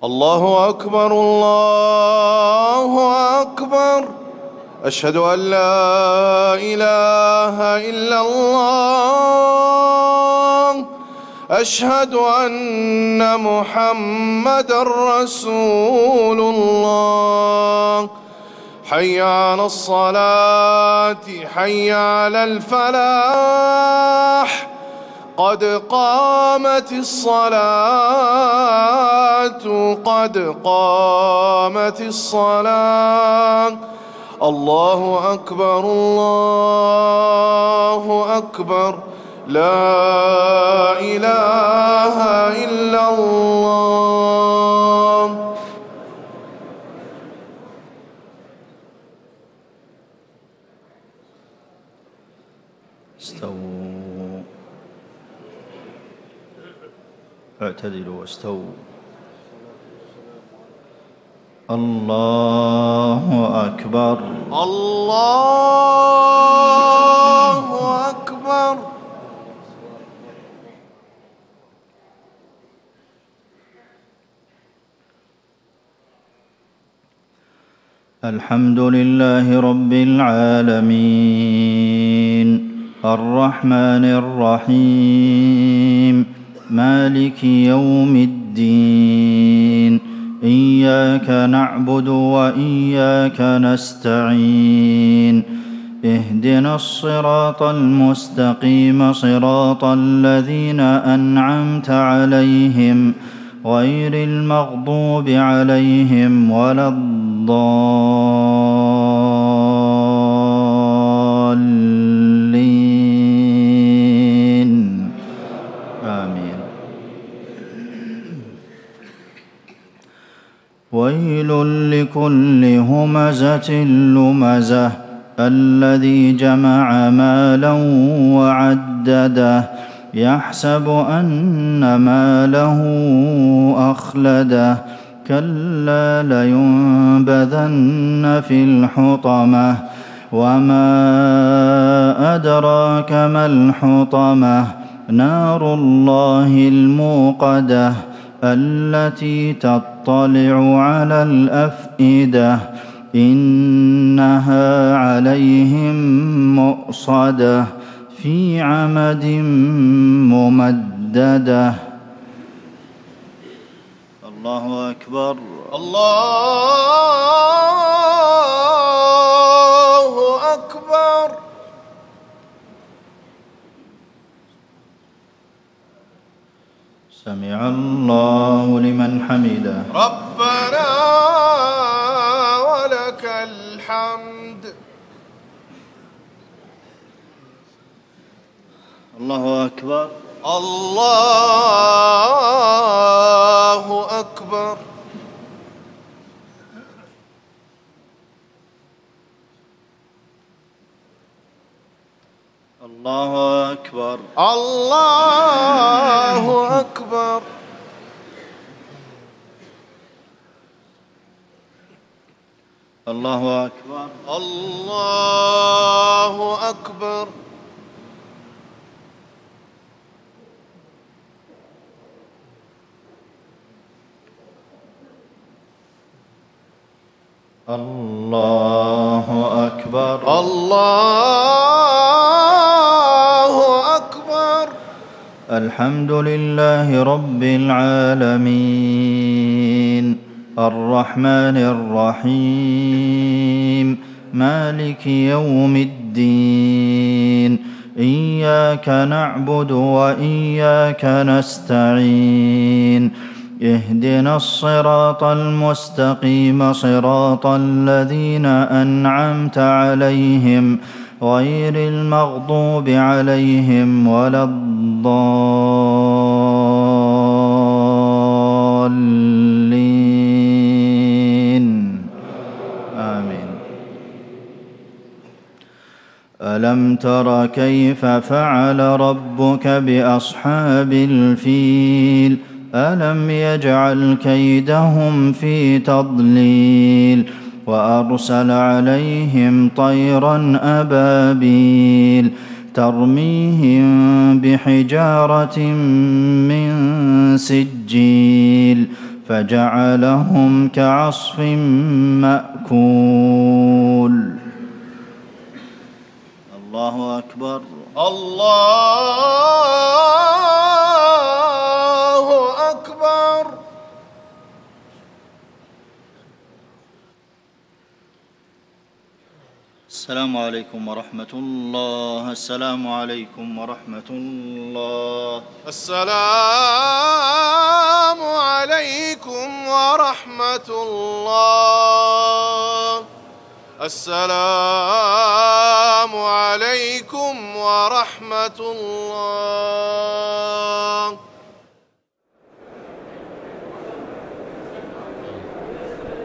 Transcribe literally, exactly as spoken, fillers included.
الله أكبر الله أكبر. أشهد أن لا إله إلا الله. أشهد أن محمدًا رسول الله. حي على الصلاة حي على الفلاح. قد قامت الصلاة قد قامت الصلاة. الله أكبر الله أكبر. لا إله إلا الله. استووا، اعتدلوا واستووا. الله أكبر الله أكبر. الحمد لله رب العالمين الرحمن الرحيم مالك يوم الدين. إياك نعبد وإياك نستعين. اهدنا الصراط المستقيم صراط الذين أنعمت عليهم غير المغضوب عليهم ولا الضالين. آمين. ويل لكل همزة لمزة الذي جمع مالا وعدده يحسب أن ماله أخلده. كلا لينبذن في الحطمة وما أدراك ما الحطمة. نار الله الموقدة التي تطلع على الأفئدة. إنها عليهم مؤصدة في عمد ممددة. الله أكبر الله أكبر. سمع الله لمن حمده. ربنا ولك الحمد. الله أكبر الله أكبر. الله أكبر الله أكبر. الله أكبر الله أكبر. الله أكبر الله أكبر. الحمد لله رب العالمين الرحمن الرحيم مالك يوم الدين. إياك نعبد وإياك نستعين. اهدنا الصراط المستقيم صراط الذين أنعمت عليهم غير المغضوب عليهم ولا الضالين. آمين. ألم تر كيف فعل ربك بأصحاب الفيل؟ ألم يجعل كيدهم في تضليل وأرسل عليهم طيرا أبابيل ترميهم بحجارة من سجيل فجعلهم كعصف مأكول. الله أكبر. الله أكبر. السلام عليكم ورحمة الله. السلام عليكم ورحمة الله. السلام عليكم ورحمة الله. السلام عليكم ورحمة الله.